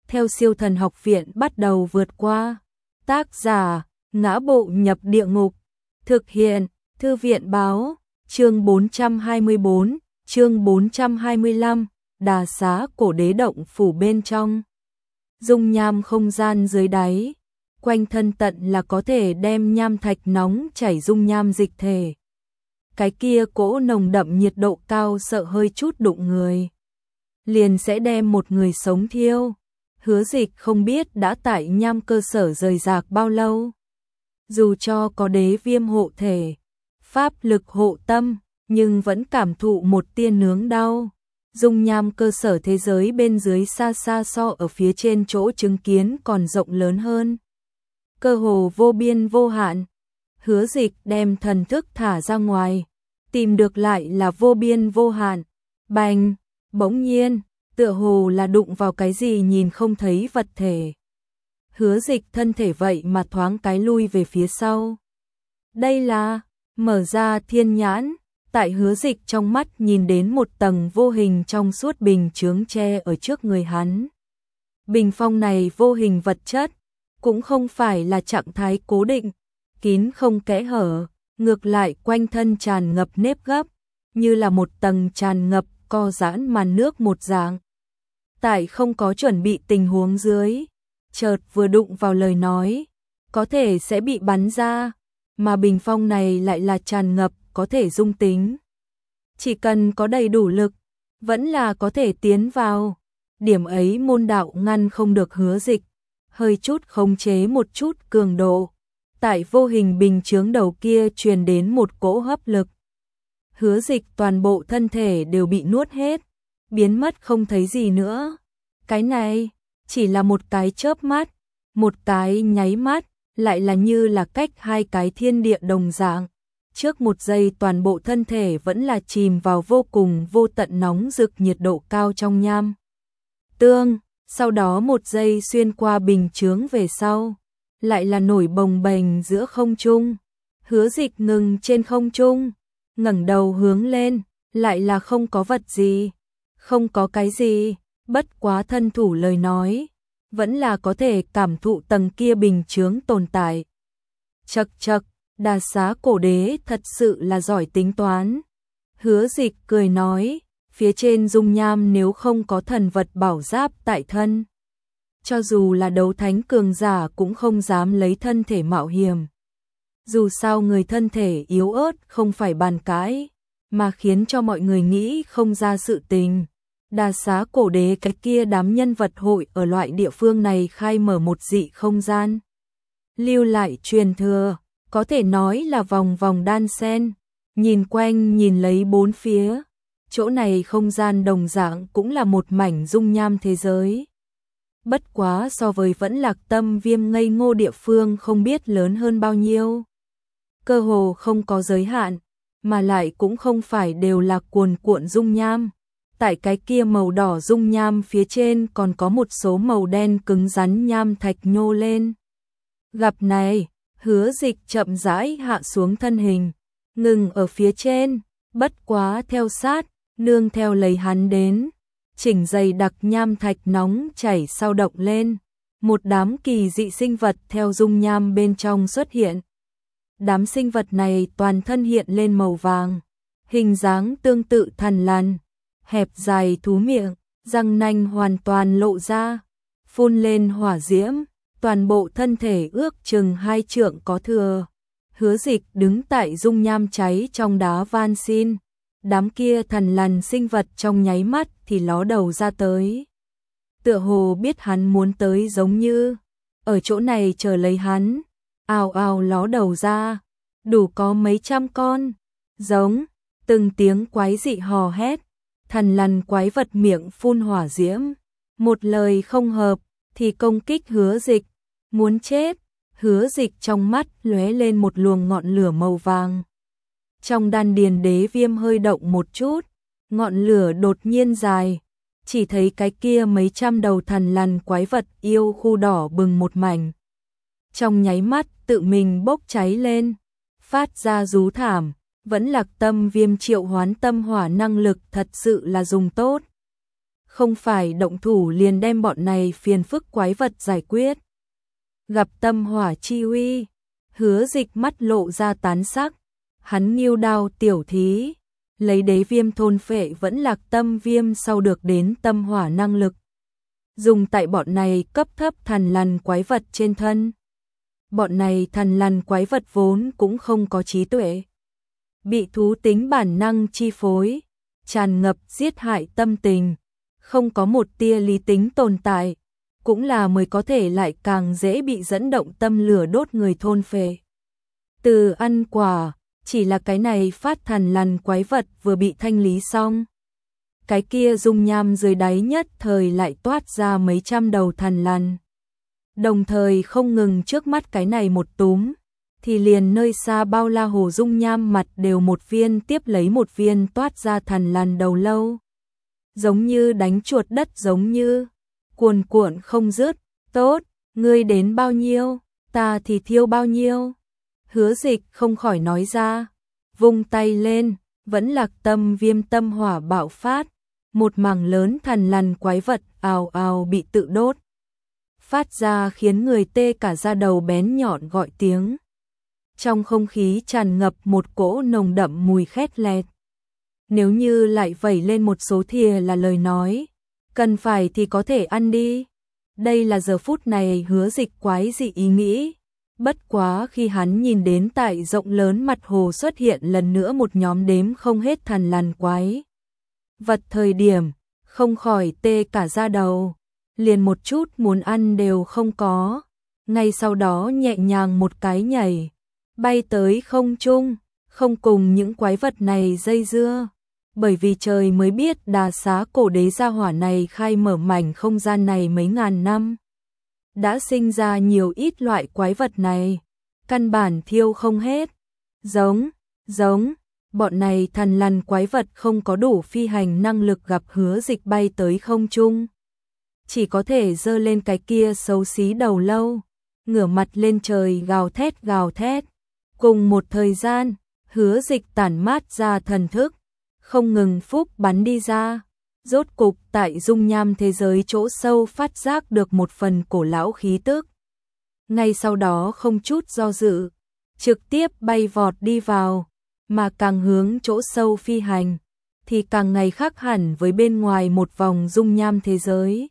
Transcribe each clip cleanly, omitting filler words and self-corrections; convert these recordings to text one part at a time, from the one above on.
theo Siêu Thần Học Viện bắt đầu vượt qua. Tác giả: Ngã Bộ Nhập Địa Ngục. Thực hiện: Thư viện báo. Chương 424, chương 425, Đà Xá Cổ Đế động phủ bên trong. Dung nham không gian dưới đáy, quanh thân tận là có thể đem nham thạch nóng chảy dung nham dịch thể. Cái kia cỗ nồng đậm nhiệt độ cao sợ hơi chút đụng người, liền sẽ đem một người sống thiêu. Hứa Dịch không biết đã tại nham cơ sở rời rạc bao lâu. Dù cho có đế viêm hộ thể, pháp lực hộ tâm, nhưng vẫn cảm thụ một tia nướng đau. Dung nham cơ sở thế giới bên dưới xa xa so ở phía trên chỗ chứng kiến còn rộng lớn hơn. Cơ hồ vô biên vô hạn. Hứa Dịch đem thần thức thả ra ngoài, tìm được lại là vô biên vô hạn. Bành, bỗng nhiên, tựa hồ là đụng vào cái gì nhìn không thấy vật thể. Hứa Dịch thân thể vậy mà thoáng cái lui về phía sau. Đây là mở ra thiên nhãn, tại Hứa Dịch trong mắt nhìn đến một tầng vô hình trong suốt bình chướng che ở trước người hắn. Bình phong này vô hình vật chất, cũng không phải là trạng thái cố định, kín không kẽ hở, ngược lại quanh thân tràn ngập nếp gấp, như là một tầng tràn ngập co giãn màn nước một dạng. Tại không có chuẩn bị tình huống dưới, chợt vừa đụng vào lời nói, có thể sẽ bị bắn ra, mà bình phong này lại là tràn ngập, có thể dung tính. Chỉ cần có đầy đủ lực, vẫn là có thể tiến vào. Điểm ấy môn đạo ngăn không được Hứa Dịch, hơi chút khống chế một chút cường độ. Tại vô hình bình chướng đầu kia truyền đến một cỗ hấp lực. Hứa Dịch toàn bộ thân thể đều bị nuốt hết, biến mất không thấy gì nữa. Cái này chỉ là một cái chớp mắt, một cái nháy mắt, lại là như là cách hai cái thiên địa đồng dạng. Trước một giây toàn bộ thân thể vẫn là chìm vào vô cùng vô tận nóng rực nhiệt độ cao trong nham tương, sau đó một giây xuyên qua bình chướng về sau, lại là nổi bồng bềnh giữa không trung. Hứa Dịch ngừng trên không trung, ngẩng đầu hướng lên, lại là không có vật gì, không có cái gì, bất quá thân thủ lời nói, vẫn là có thể cảm thụ tầng kia bình chướng tồn tại. Chậc chậc, Đà Xá Cổ Đế thật sự là giỏi tính toán. Hứa Dịch cười nói, phía trên dung nham nếu không có thần vật bảo giáp tại thân, cho dù là đấu thánh cường giả cũng không dám lấy thân thể mạo hiểm. Dù sao người thân thể yếu ớt không phải bàn cãi, mà khiến cho mọi người nghĩ không ra sự tình. Đà Xá Cổ Đế cái kia đám nhân vật hội ở loại địa phương này khai mở một dị không gian, lưu lại truyền thừa, có thể nói là vòng vòng đan xen. Nhìn quanh nhìn lấy bốn phía, chỗ này không gian đồng dạng cũng là một mảnh dung nham thế giới. Bất quá so với Vẫn Lạc Tâm Viêm ngây ngô địa phương không biết lớn hơn bao nhiêu. Cơ hồ không có giới hạn, mà lại cũng không phải đều là cuồn cuộn dung nham. Tại cái kia màu đỏ dung nham phía trên còn có một số màu đen cứng rắn nham thạch nhô lên. Gặp này, Hứa Dịch chậm rãi hạ xuống thân hình, ngừng ở phía trên, bất quá theo sát, nương theo lấy hắn đến, chỉnh dày đặc nham thạch nóng chảy sao động lên, một đám kỳ dị sinh vật theo dung nham bên trong xuất hiện. Đám sinh vật này toàn thân hiện lên màu vàng, hình dáng tương tự thần lằn, hẹp dài thú miệng, răng nanh hoàn toàn lộ ra, phun lên hỏa diễm, toàn bộ thân thể ước chừng 2 trượng có thừa. Hứa Dịch đứng tại dung nham cháy trong đá van xin, đám kia thần lằn sinh vật trong nháy mắt thì ló đầu ra tới. Tựa hồ biết hắn muốn tới giống như, ở chỗ này chờ lấy hắn, ào ào ló đầu ra, đủ có mấy trăm con, giống, từng tiếng quái dị hò hét, thần lằn quái vật miệng phun hỏa diễm, một lời không hợp thì công kích Hứa Dịch, muốn chết. Hứa Dịch trong mắt lóe lên một luồng ngọn lửa màu vàng. Trong đan điền đế viêm hơi động một chút, ngọn lửa đột nhiên dài, chỉ thấy cái kia mấy trăm đầu thần lằn quái vật yêu khu đỏ bừng một mảnh. Trong nháy mắt tự mình bốc cháy lên, phát ra rú thảm. Vẫn Lạc Tâm Viêm triệu hoán tâm hỏa năng lực thật sự là dùng tốt. không phải động thủ liền đem bọn này phiền phức quái vật giải quyết. Gặp tâm hỏa chi uy, Hứa Dịch mắt lộ ra tán sắc, hắn nghiêu đao tiểu thí, lấy đế viêm thôn phệ vẫn lạc tâm viêm sau được đến tâm hỏa năng lực. Dùng tại bọn này cấp thấp thằn lằn quái vật trên thân. Bọn này thằn lằn quái vật vốn cũng không có trí tuệ. Bị thú tính bản năng chi phối, tràn ngập giết hại tâm tình, không có một tia lý tính tồn tại, cũng là mới có thể lại càng dễ bị dẫn động tâm lửa đốt người thôn phệ. Từ ăn quả, chỉ là cái này phát thằn lằn quái vật vừa bị thanh lý xong. Cái kia dung nham dưới đáy nhất thời lại toát ra mấy trăm đầu thằn lằn. Đồng thời không ngừng trước mắt cái này một túm, thì liền nơi xa bao la hồ dung nham mặt đều một viên tiếp lấy một viên toát ra thằn lằn đầu lâu. Giống như đánh chuột đất giống như, cuồn cuộn không dứt, tốt, ngươi đến bao nhiêu, ta thì thiêu bao nhiêu. Hứa Dịch không khỏi nói ra, vung tay lên, vẫn lạc tâm viêm tâm hỏa bạo phát, một mảng lớn thằn lằn quái vật ào ào bị tự đốt. Phát ra khiến người tê cả da đầu bén nhọn gọi tiếng. Trong không khí tràn ngập một cỗ nồng đậm mùi khét lẹt. Nếu như lại vẩy lên một số thìa là lời nói, cần phải thì có thể ăn đi. Đây là giờ phút này Hứa Dịch quái dị ý nghĩ. Bất quá khi hắn nhìn đến tại rộng lớn mặt hồ xuất hiện lần nữa một nhóm đếm không hết thằn lằn quái vật thời điểm, không khỏi tê cả da đầu, liền một chút muốn ăn đều không có. Ngay sau đó nhẹ nhàng một cái nhảy, bay tới không trung, không cùng những quái vật này dây dưa. Bởi vì trời mới biết Đà Xá cổ đế gia hỏa này khai mở mảnh không gian này mấy ngàn năm. Đã sinh ra nhiều ít loại quái vật này, căn bản thiêu không hết. Giống, bọn này thằn lằn quái vật không có đủ phi hành năng lực gặp Hứa Dịch bay tới không trung. Chỉ có thể giơ lên cái kia xấu xí đầu lâu, ngửa mặt lên trời gào thét. Cùng một thời gian, Hứa Dịch tản mát ra thần thức, không ngừng phúc bắn đi ra. Rốt cục tại dung nham thế giới chỗ sâu phát giác được một phần cổ lão khí tức. Ngay sau đó không chút do dự, trực tiếp bay vọt đi vào, mà càng hướng chỗ sâu phi hành, thì càng ngày khác hẳn với bên ngoài một vòng dung nham thế giới.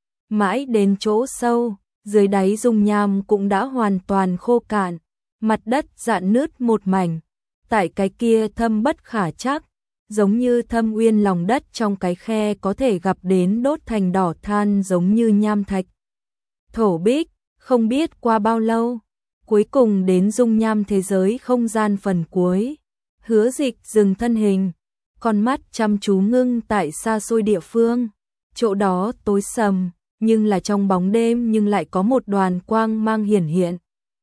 Mãi đến chỗ sâu, dưới đáy dung nham cũng đã hoàn toàn khô cạn, mặt đất rạn nứt một mảnh, tại cái kia thâm bất khả trắc. Giống như thâm uyên lòng đất trong cái khe có thể gặp đến đốt thành đỏ than giống như nham thạch. Thổ bích, không biết qua bao lâu, cuối cùng đến dung nham thế giới không gian phần cuối. Hứa Dịch dừng thân hình, con mắt chăm chú ngưng tại xa xôi địa phương. Chỗ đó tối sầm, nhưng là trong bóng đêm nhưng lại có một đoàn quang mang hiển hiện.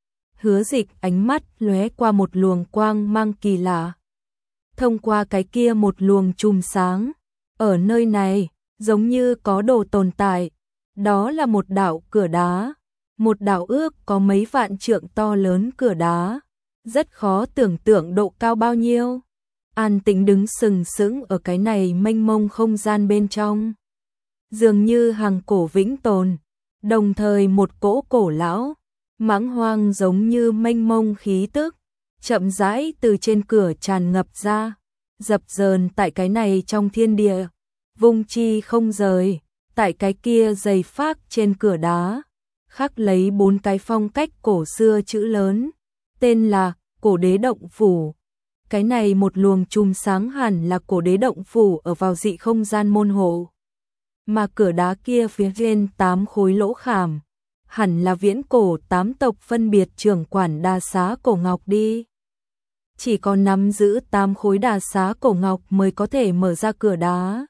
Hứa Dịch ánh mắt lóe qua một luồng quang mang kỳ lạ. Thông qua cái kia một luồng chùm sáng, ở nơi này, giống như có đồ tồn tại, đó là một đạo cửa đá, một đạo ước có mấy vạn trượng to lớn cửa đá, rất khó tưởng tượng độ cao bao nhiêu. An tĩnh đứng sừng sững ở cái này mênh mông không gian bên trong, dường như hàng cổ vĩnh tồn, đồng thời một cỗ cổ lão, mãng hoang giống như mênh mông khí tức, chậm rãi từ trên cửa tràn ngập ra, dập dờn tại cái này trong thiên địa, vung chi không rời, tại cái kia dày phác trên cửa đá, khắc lấy 4 cái phong cách cổ xưa chữ lớn, tên là Cổ Đế Động Phủ. Cái này một luồng chùm sáng hẳn là Cổ Đế Động Phủ ở vào dị không gian môn hộ. Mà cửa đá kia phía trên 8 khối lỗ khảm, hẳn là viễn cổ 8 tộc phân biệt trưởng quản Đà Xá cổ ngọc đi. Chỉ có nắm giữ 8 khối Đà Xá cổ ngọc mới có thể mở ra cửa đá.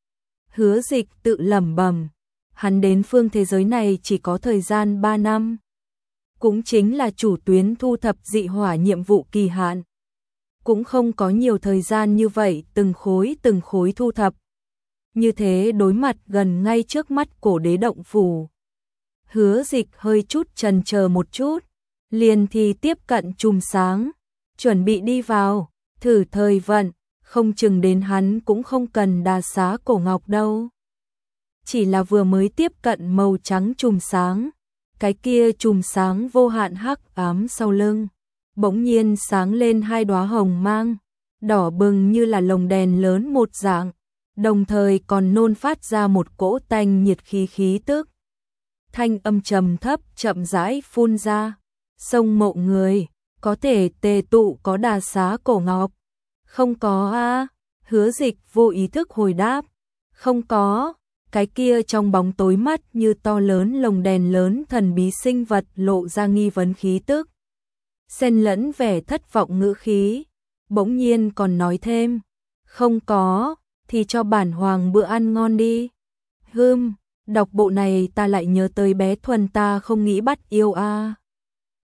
Hứa Dịch tự lẩm bẩm, hắn đến phương thế giới này chỉ có thời gian 3 năm. Cũng chính là chủ tuyến thu thập dị hỏa nhiệm vụ kỳ hạn. Cũng không có nhiều thời gian như vậy từng khối thu thập. Như thế đối mặt gần ngay trước mắt Cổ Đế Động Phủ. Hứa Dịch hơi chút chần chờ một chút, liền thì tiếp cận chùm sáng, chuẩn bị đi vào, thử thời vận, không chừng đến hắn cũng không cần Đà Xá cổ ngọc đâu. chỉ là vừa mới tiếp cận màu trắng chùm sáng, cái kia chùm sáng vô hạn hắc ám sau lưng, bỗng nhiên sáng lên hai đóa hồng mang, đỏ bừng như là lồng đèn lớn một dạng, đồng thời còn nôn phát ra một cỗ tanh nhiệt khí tức. Thanh âm trầm thấp chậm rãi phun ra, sông Mộ người, có thể tề tụ có Đà Xá cổ ngọc. Không có a. Hứa Dịch vô ý thức hồi đáp, không có. Cái kia trong bóng tối mắt như to lớn lồng đèn lớn thần bí sinh vật lộ ra nghi vấn khí tức. Xen lẫn vẻ thất vọng ngữ khí, bỗng nhiên còn nói thêm, không có, thì cho bản hoàng bữa ăn ngon đi. Đọc bộ này ta lại nhớ tới bé Thuần ta không nghĩ bắt yêu a.